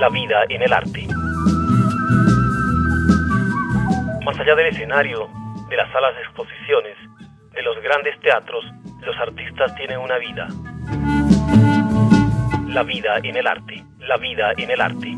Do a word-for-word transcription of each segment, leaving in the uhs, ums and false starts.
La vida en el arte. Más allá del escenario, de las salas de exposiciones, de los grandes teatros, los artistas tienen una vida. La vida en el arte. La vida en el arte.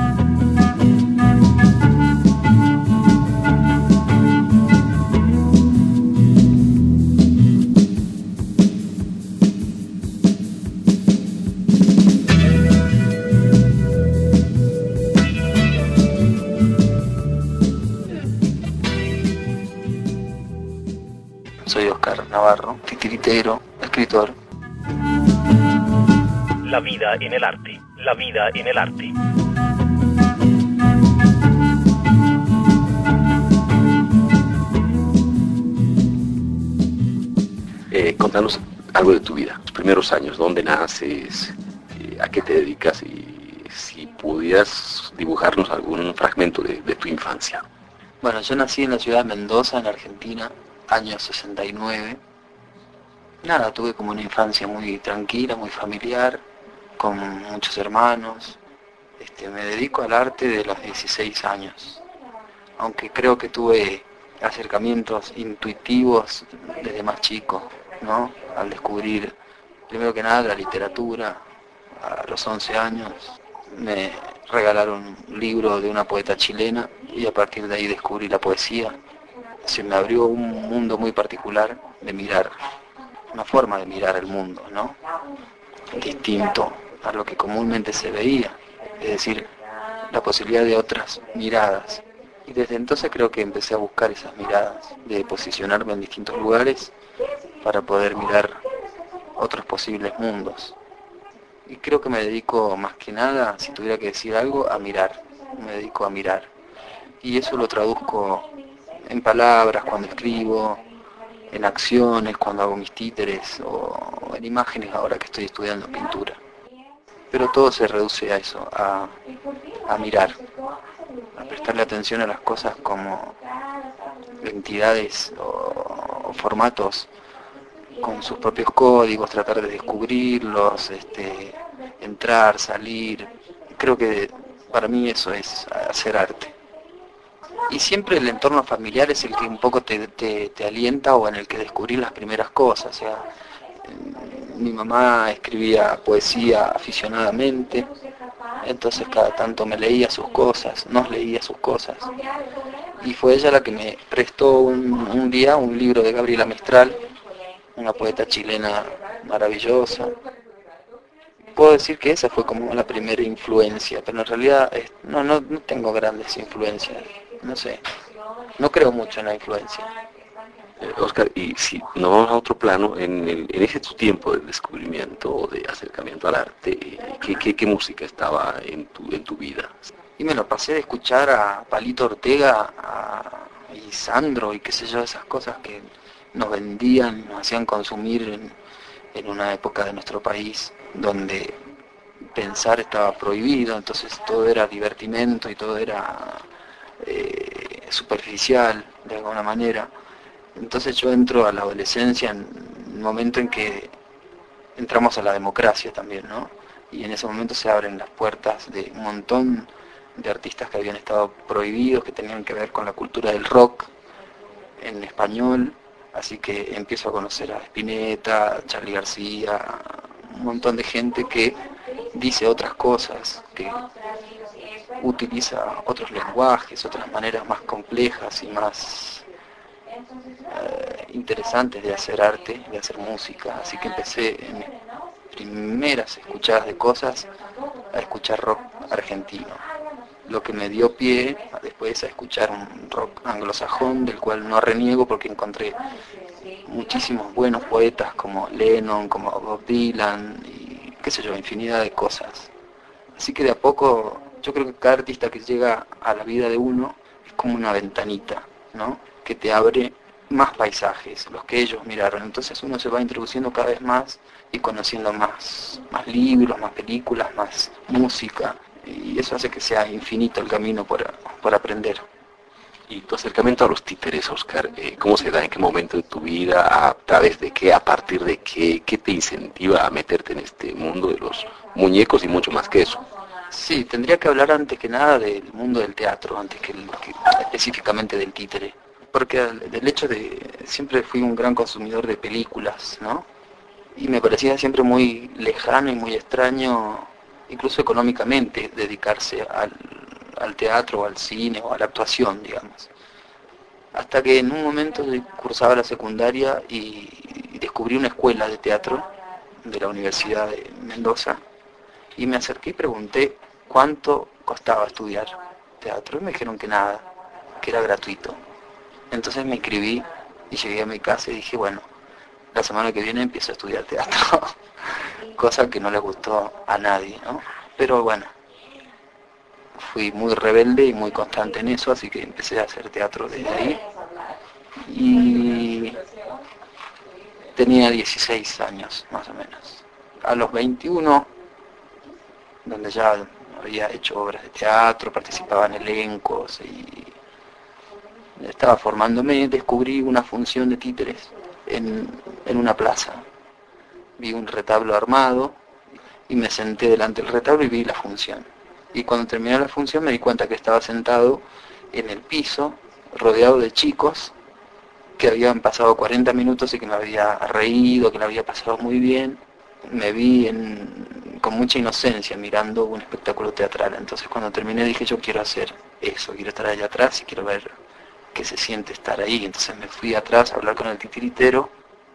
Soy Oscar Navarro, titiritero, escritor. La vida en el arte. La vida en el arte. Eh, contanos algo de tu vida, los primeros años, dónde naces, eh, a qué te dedicas y si pudieras dibujarnos algún fragmento de, de tu infancia. Bueno, yo nací en la ciudad de Mendoza, en Argentina, año sesenta y nueve. Nada, tuve como una infancia muy tranquila, muy familiar, con muchos hermanos. Este, me dedico al arte de los dieciséis años, aunque creo que tuve acercamientos intuitivos desde más chico, ¿no? Al descubrir, primero que nada, la literatura. A los once años me regalaron un libro de una poeta chilena y a partir de ahí descubrí la poesía. Se me abrió un mundo muy particular de mirar, una forma de mirar el mundo, ¿no? Distinto a lo que comúnmente se veía, es decir, la posibilidad de otras miradas. Y desde entonces creo que empecé a buscar esas miradas, de posicionarme en distintos lugares para poder mirar otros posibles mundos. Y creo que me dedico más que nada, si tuviera que decir algo, a mirar. Me dedico a mirar. Y eso lo traduzco en palabras cuando escribo, en acciones cuando hago mis títeres o en imágenes ahora que estoy estudiando pintura. Pero todo se reduce a eso, a, a mirar, a prestarle atención a las cosas como entidades o, o formatos con sus propios códigos, tratar de descubrirlos, este, entrar, salir. Creo que para mí eso es hacer arte. Y siempre el entorno familiar es el que un poco te, te, te alienta o en el que descubrir las primeras cosas. O sea, mi mamá escribía poesía aficionadamente, entonces cada tanto me leía sus cosas, nos leía sus cosas. Y fue ella la que me prestó un, un día un libro de Gabriela Mistral, una poeta chilena maravillosa. Puedo decir que esa fue como la primera influencia, pero en realidad no, no, no tengo grandes influencias, no sé, no creo mucho en la influencia. Eh, Oscar, y si nos vamos a otro plano, en, el, en ese tu tiempo de descubrimiento o de acercamiento al arte, eh, ¿qué, qué, qué música estaba en tu, en tu vida? Y me lo pasé de escuchar a Palito Ortega a, y Sandro y qué sé yo, esas cosas que nos vendían, nos hacían consumir en, en una época de nuestro país donde pensar estaba prohibido, entonces todo era divertimento y todo era eh, superficial de alguna manera. Entonces yo entro a la adolescencia en un momento en que entramos a la democracia también, ¿no? Y en ese momento se abren las puertas de un montón de artistas que habían estado prohibidos, que tenían que ver con la cultura del rock en español. Así que empiezo a conocer a Spinetta, a Charly García, un montón de gente que dice otras cosas, que utiliza otros lenguajes, otras maneras más complejas y más eh, interesantes de hacer arte, de hacer música. Así que empecé en mis primeras escuchadas de cosas a escuchar rock argentino, lo que me dio pie después a escuchar un rock anglosajón, del cual no reniego porque encontré muchísimos buenos poetas como Lennon, como Bob Dylan y qué sé yo, infinidad de cosas. Así que de a poco yo creo que cada artista que llega a la vida de uno es como una ventanita, ¿no? Que te abre más paisajes, los que ellos miraron. Entonces uno se va introduciendo cada vez más y conociendo más, más libros, más películas, más música. Y eso hace que sea infinito el camino por, por aprender. Y tu acercamiento a los títeres, Oscar, eh, ¿cómo se da? ¿En qué momento de tu vida? ¿A través de qué? ¿A partir de qué? ¿Qué te incentiva a meterte en este mundo de los muñecos y mucho más que eso? Sí, tendría que hablar antes que nada del mundo del teatro, antes que, el- que específicamente del títere. Porque al- del hecho de, siempre fui un gran consumidor de películas, ¿no? Y me parecía siempre muy lejano y muy extraño, incluso económicamente, dedicarse al, al teatro o al cine o a la actuación, digamos. Hasta que en un momento cursaba la secundaria y, y descubrí una escuela de teatro de la Universidad de Mendoza y me acerqué y pregunté cuánto costaba estudiar teatro y me dijeron que nada, que era gratuito. Entonces me inscribí y llegué a mi casa y dije, bueno, la semana que viene empiezo a estudiar teatro, cosa que no le gustó a nadie, ¿no? Pero bueno, fui muy rebelde y muy constante en eso, así que empecé a hacer teatro desde ahí y tenía dieciséis años más o menos. A los veintiuno, donde ya había hecho obras de teatro, participaba en elencos y estaba formándome, descubrí una función de títeres en, en una plaza. Vi un retablo armado y me senté delante del retablo y vi la función. Y cuando terminé la función me di cuenta que estaba sentado en el piso, rodeado de chicos que habían pasado cuarenta minutos y que me había reído, que la había pasado muy bien. Me vi en, con mucha inocencia mirando un espectáculo teatral. Entonces cuando terminé dije, yo quiero hacer eso, quiero estar allá atrás y quiero ver qué se siente estar ahí. Entonces me fui atrás a hablar con el titiritero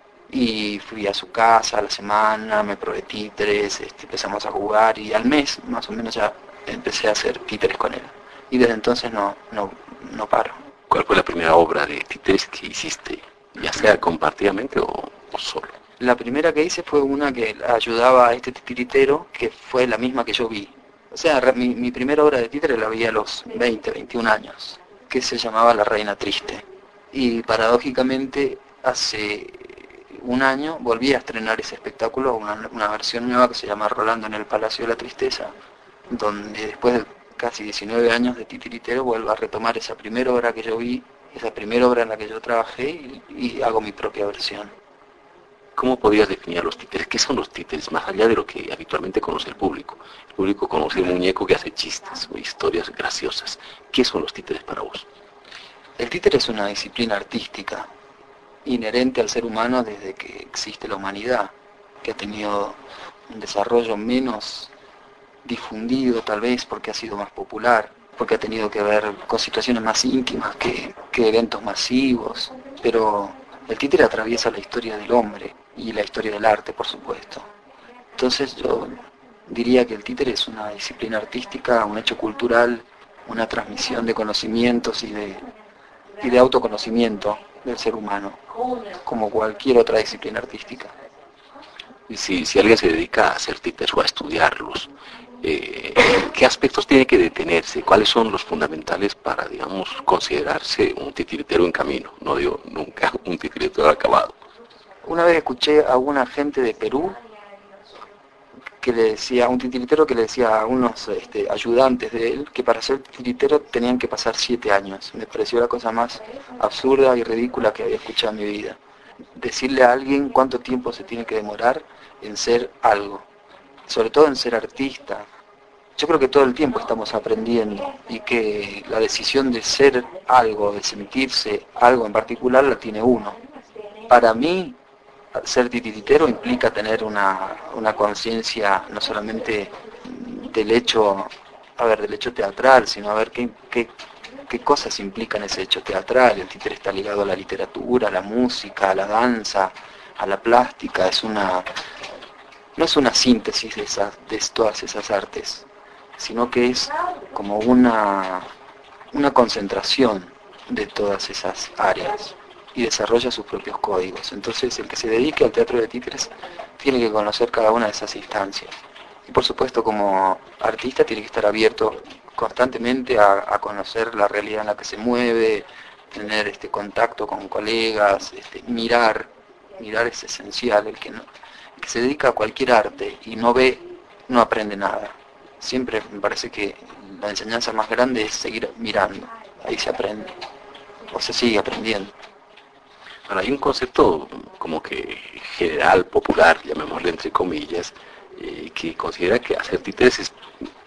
y fui a su casa a la semana, me probé títeres, este, empezamos a jugar y al mes más o menos ya empecé a hacer títeres con él. Y desde entonces no, no, no paro. ¿Cuál fue la primera obra de títeres que hiciste? Ya sea compartidamente o, o solo. La primera que hice fue una que ayudaba a este titiritero, que fue la misma que yo vi. O sea, mi, mi primera obra de títere la vi a los veinte, veintiún años, que se llamaba La Reina Triste. Y paradójicamente, hace un año volví a estrenar ese espectáculo, una, una versión nueva que se llama Rolando en el Palacio de la Tristeza, donde después de casi diecinueve años de titiritero vuelvo a retomar esa primera obra que yo vi, esa primera obra en la que yo trabajé y, y hago mi propia versión. ¿Cómo podrías definir a los títeres? ¿Qué son los títeres? Más allá de lo que habitualmente conoce el público. El público conoce el muñeco que hace chistes o historias graciosas. ¿Qué son los títeres para vos? El títere es una disciplina artística inherente al ser humano desde que existe la humanidad, que ha tenido un desarrollo menos difundido tal vez porque ha sido más popular, porque ha tenido que ver con situaciones más íntimas que, que eventos masivos, pero el títere atraviesa la historia del hombre y la historia del arte, por supuesto. Entonces yo diría que el títere es una disciplina artística, un hecho cultural, una transmisión de conocimientos y de, y de autoconocimiento del ser humano, como cualquier otra disciplina artística. Y si, si alguien se dedica a hacer títeres o a estudiarlos, eh, ¿qué aspectos tiene que detenerse? ¿Cuáles son los fundamentales para, digamos, considerarse un titiritero en camino? No digo nunca un titiritero acabado. Una vez escuché a una gente de Perú que le decía, un titiritero que le decía a unos este, ayudantes de él que para ser titiritero tenían que pasar siete años. Me pareció la cosa más absurda y ridícula que había escuchado en mi vida. Decirle a alguien cuánto tiempo se tiene que demorar en ser algo, sobre todo en ser artista. Yo creo que todo el tiempo estamos aprendiendo y que la decisión de ser algo, de sentirse algo en particular, la tiene uno. Para mí, ser titiritero implica tener una, una conciencia no solamente del hecho, a ver, del hecho teatral, sino a ver qué, qué, qué cosas implican ese hecho teatral. El títere está ligado a la literatura, a la música, a la danza, a la plástica. Es una, no es una síntesis de, esas, de todas esas artes, sino que es como una, una concentración de todas esas áreas y desarrolla sus propios códigos. Entonces el que se dedique al teatro de títeres tiene que conocer cada una de esas instancias. Y por supuesto como artista tiene que estar abierto constantemente a, a conocer la realidad en la que se mueve, tener este contacto con colegas, este, mirar, mirar es esencial. El que, no, el que se dedica a cualquier arte y no ve, no aprende nada. Siempre me parece que la enseñanza más grande es seguir mirando, ahí se aprende, o se sigue aprendiendo. Ahora, hay un concepto como que general, popular, llamémosle entre comillas, eh, que considera que hacer títeres es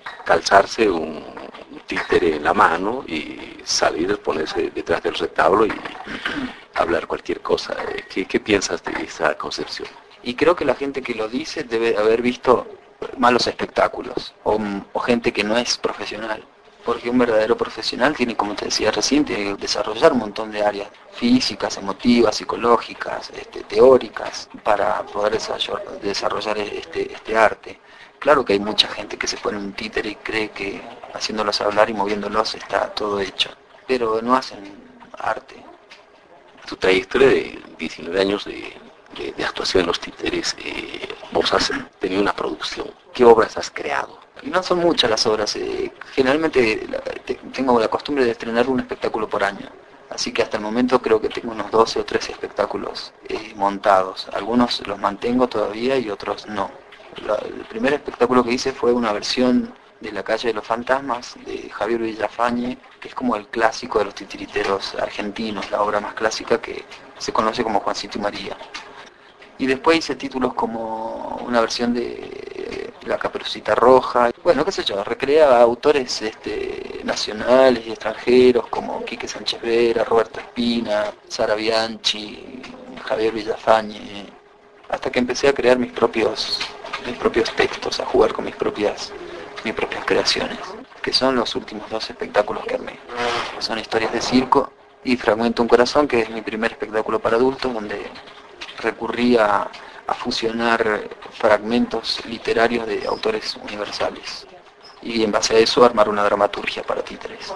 calzarse un, un títere en la mano y salir, ponerse detrás del retablo y hablar cualquier cosa. ¿Qué, qué piensas de esa concepción? Y creo que la gente que lo dice debe haber visto malos espectáculos o, o gente que no es profesional. Porque un verdadero profesional tiene, como te decía recién, tiene que desarrollar un montón de áreas físicas, emotivas, psicológicas, este, teóricas, para poder desarrollar, desarrollar este, este arte. Claro que hay mucha gente que se pone un títere y cree que haciéndolos hablar y moviéndolos está todo hecho, pero no hacen arte. Tu trayectoria de diecinueve años de, de, de actuación en los títeres, eh, vos has tenido una producción. ¿Qué obras has creado? Y no son muchas las obras, eh, generalmente la, te, tengo la costumbre de estrenar un espectáculo por año, así que hasta el momento creo que tengo unos doce o trece espectáculos eh, montados, algunos los mantengo todavía y otros no. La, el primer espectáculo que hice fue una versión de La calle de los fantasmas de Javier Villafañe, que es como el clásico de los titiriteros argentinos, la obra más clásica que se conoce como Juancito y María. Y después hice títulos como una versión de La Caperucita Roja. Bueno, qué sé yo, recrea a autores este, nacionales y extranjeros como Quique Sánchez Vera, Roberto Espina, Sara Bianchi, Javier Villafañe, hasta que empecé a crear mis propios, mis propios textos, a jugar con mis propias, mis propias creaciones, que son los últimos dos espectáculos que armé. Son Historias de Circo y Fragmento un Corazón, que es mi primer espectáculo para adultos, donde recurrí a, a fusionar fragmentos literarios de autores universales y en base a eso armar una dramaturgia para títeres.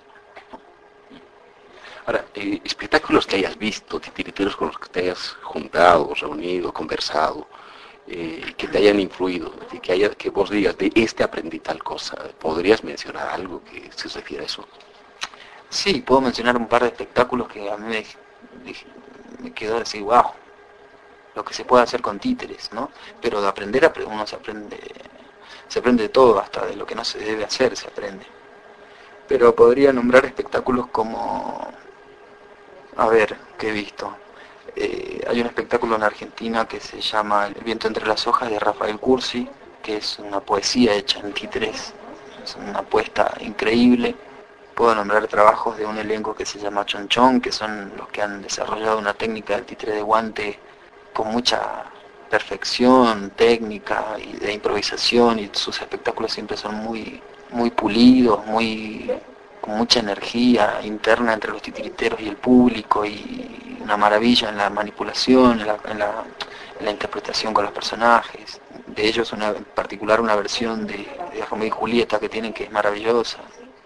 Ahora, eh, espectáculos que hayas visto, titiriteros con los que te hayas juntado, reunido, conversado, eh, que te hayan influido, de que, haya, que vos digas, de este aprendí tal cosa, ¿podrías mencionar algo que se refiera a eso? Sí, puedo mencionar un par de espectáculos que a mí me, me quedó decir, wow, lo que se puede hacer con títeres, ¿no? Pero de aprender, a, uno se aprende, se aprende de todo, hasta de lo que no se debe hacer se aprende. Pero podría nombrar espectáculos como, a ver, ¿qué he visto? Eh, hay un espectáculo en Argentina que se llama El viento entre las hojas de Rafael Cursi, que es una poesía hecha en títeres, es una apuesta increíble. Puedo nombrar trabajos de un elenco que se llama Chonchón, que son los que han desarrollado una técnica del títere de guante con mucha perfección técnica y de improvisación, y sus espectáculos siempre son muy, muy pulidos, muy, con mucha energía interna entre los titiriteros y el público, y una maravilla en la manipulación, en la, en la, en la interpretación con los personajes. De ellos una, en particular una versión de, de Romeo y Julieta que tienen que es maravillosa.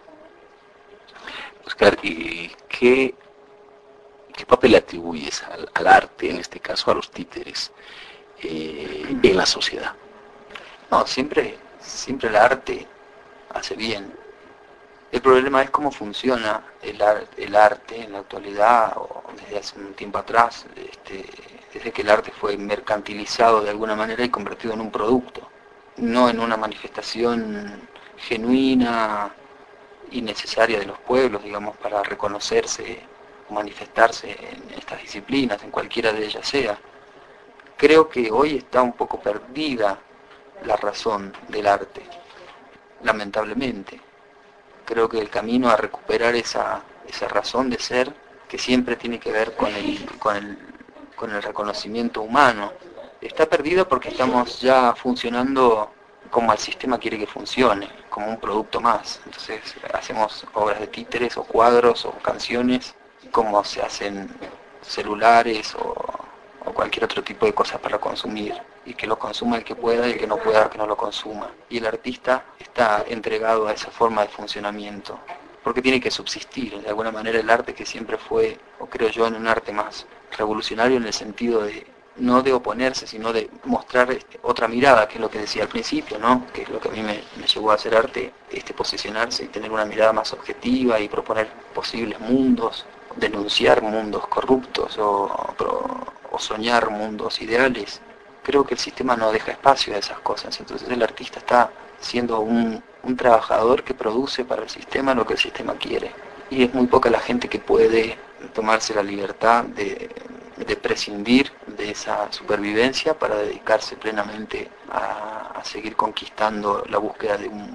Oscar, ¿y qué, qué papel le atribuyes al, al arte, en este caso a los títeres, eh, en la sociedad? No, siempre, siempre el arte hace bien. El problema es cómo funciona el, ar, el arte en la actualidad, o desde hace un tiempo atrás, este, desde que el arte fue mercantilizado de alguna manera y convertido en un producto, no en una manifestación genuina y necesaria de los pueblos, digamos, para reconocerse o manifestarse en estas disciplinas, en cualquiera de ellas sea. Creo que hoy está un poco perdida la razón del arte, lamentablemente. Creo que el camino a recuperar esa, esa razón de ser, que siempre tiene que ver con el, con el, con el reconocimiento humano, está perdido porque estamos ya funcionando como el sistema quiere que funcione, como un producto más. Entonces hacemos obras de títeres o cuadros o canciones como se hacen celulares o, o cualquier otro tipo de cosas para consumir, y que lo consuma el que pueda y el que no pueda que no lo consuma. Y el artista está entregado a esa forma de funcionamiento, porque tiene que subsistir. De alguna manera el arte, que siempre fue, o creo yo, en un arte más revolucionario en el sentido de no de oponerse, sino de mostrar este, otra mirada, que es lo que decía al principio, ¿no? Que es lo que a mí me, me llevó a hacer arte, este, posicionarse y tener una mirada más objetiva y proponer posibles mundos, denunciar mundos corruptos o, o, o soñar mundos ideales. Creo que el sistema no deja espacio a esas cosas, entonces el artista está siendo un, un trabajador que produce para el sistema lo que el sistema quiere. Y es muy poca la gente que puede tomarse la libertad de, de prescindir de esa supervivencia para dedicarse plenamente a, a seguir conquistando la búsqueda de un,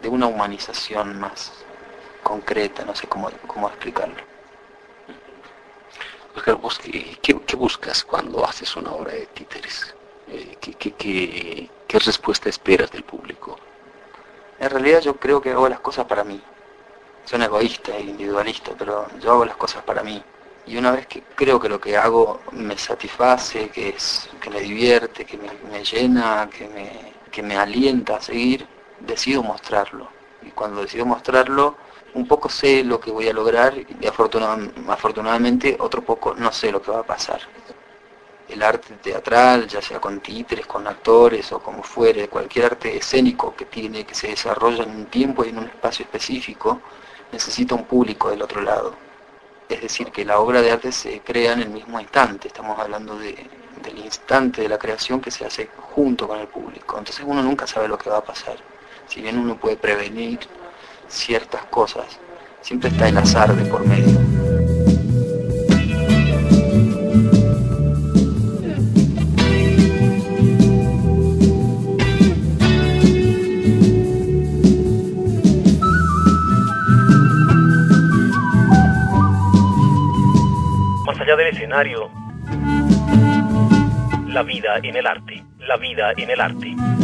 de una humanización más concreta, no sé cómo, cómo explicarlo. Oscar, ¿vos qué, qué, qué buscas cuando haces una obra de títeres? Eh, ¿qué, qué, qué, ¿Qué respuesta esperas del público? En realidad yo creo que hago las cosas para mí. Suena egoísta e individualista, pero yo hago las cosas para mí. Y una vez que creo que lo que hago me satisface, que, es, que me divierte, que me, me llena, que me, que me alienta a seguir, decido mostrarlo. Y cuando decido mostrarlo, un poco sé lo que voy a lograr y afortunad, afortunadamente otro poco no sé lo que va a pasar. El arte teatral, ya sea con títeres, con actores o como fuere, cualquier arte escénico que tiene, que se desarrolla en un tiempo y en un espacio específico, necesita un público del otro lado. Es decir, que la obra de arte se crea en el mismo instante, estamos hablando de, del instante de la creación que se hace junto con el público. Entonces uno nunca sabe lo que va a pasar. Si bien uno puede prevenir ciertas cosas, siempre está el azar de por medio. Más allá del escenario, la vida en el arte, la vida en el arte.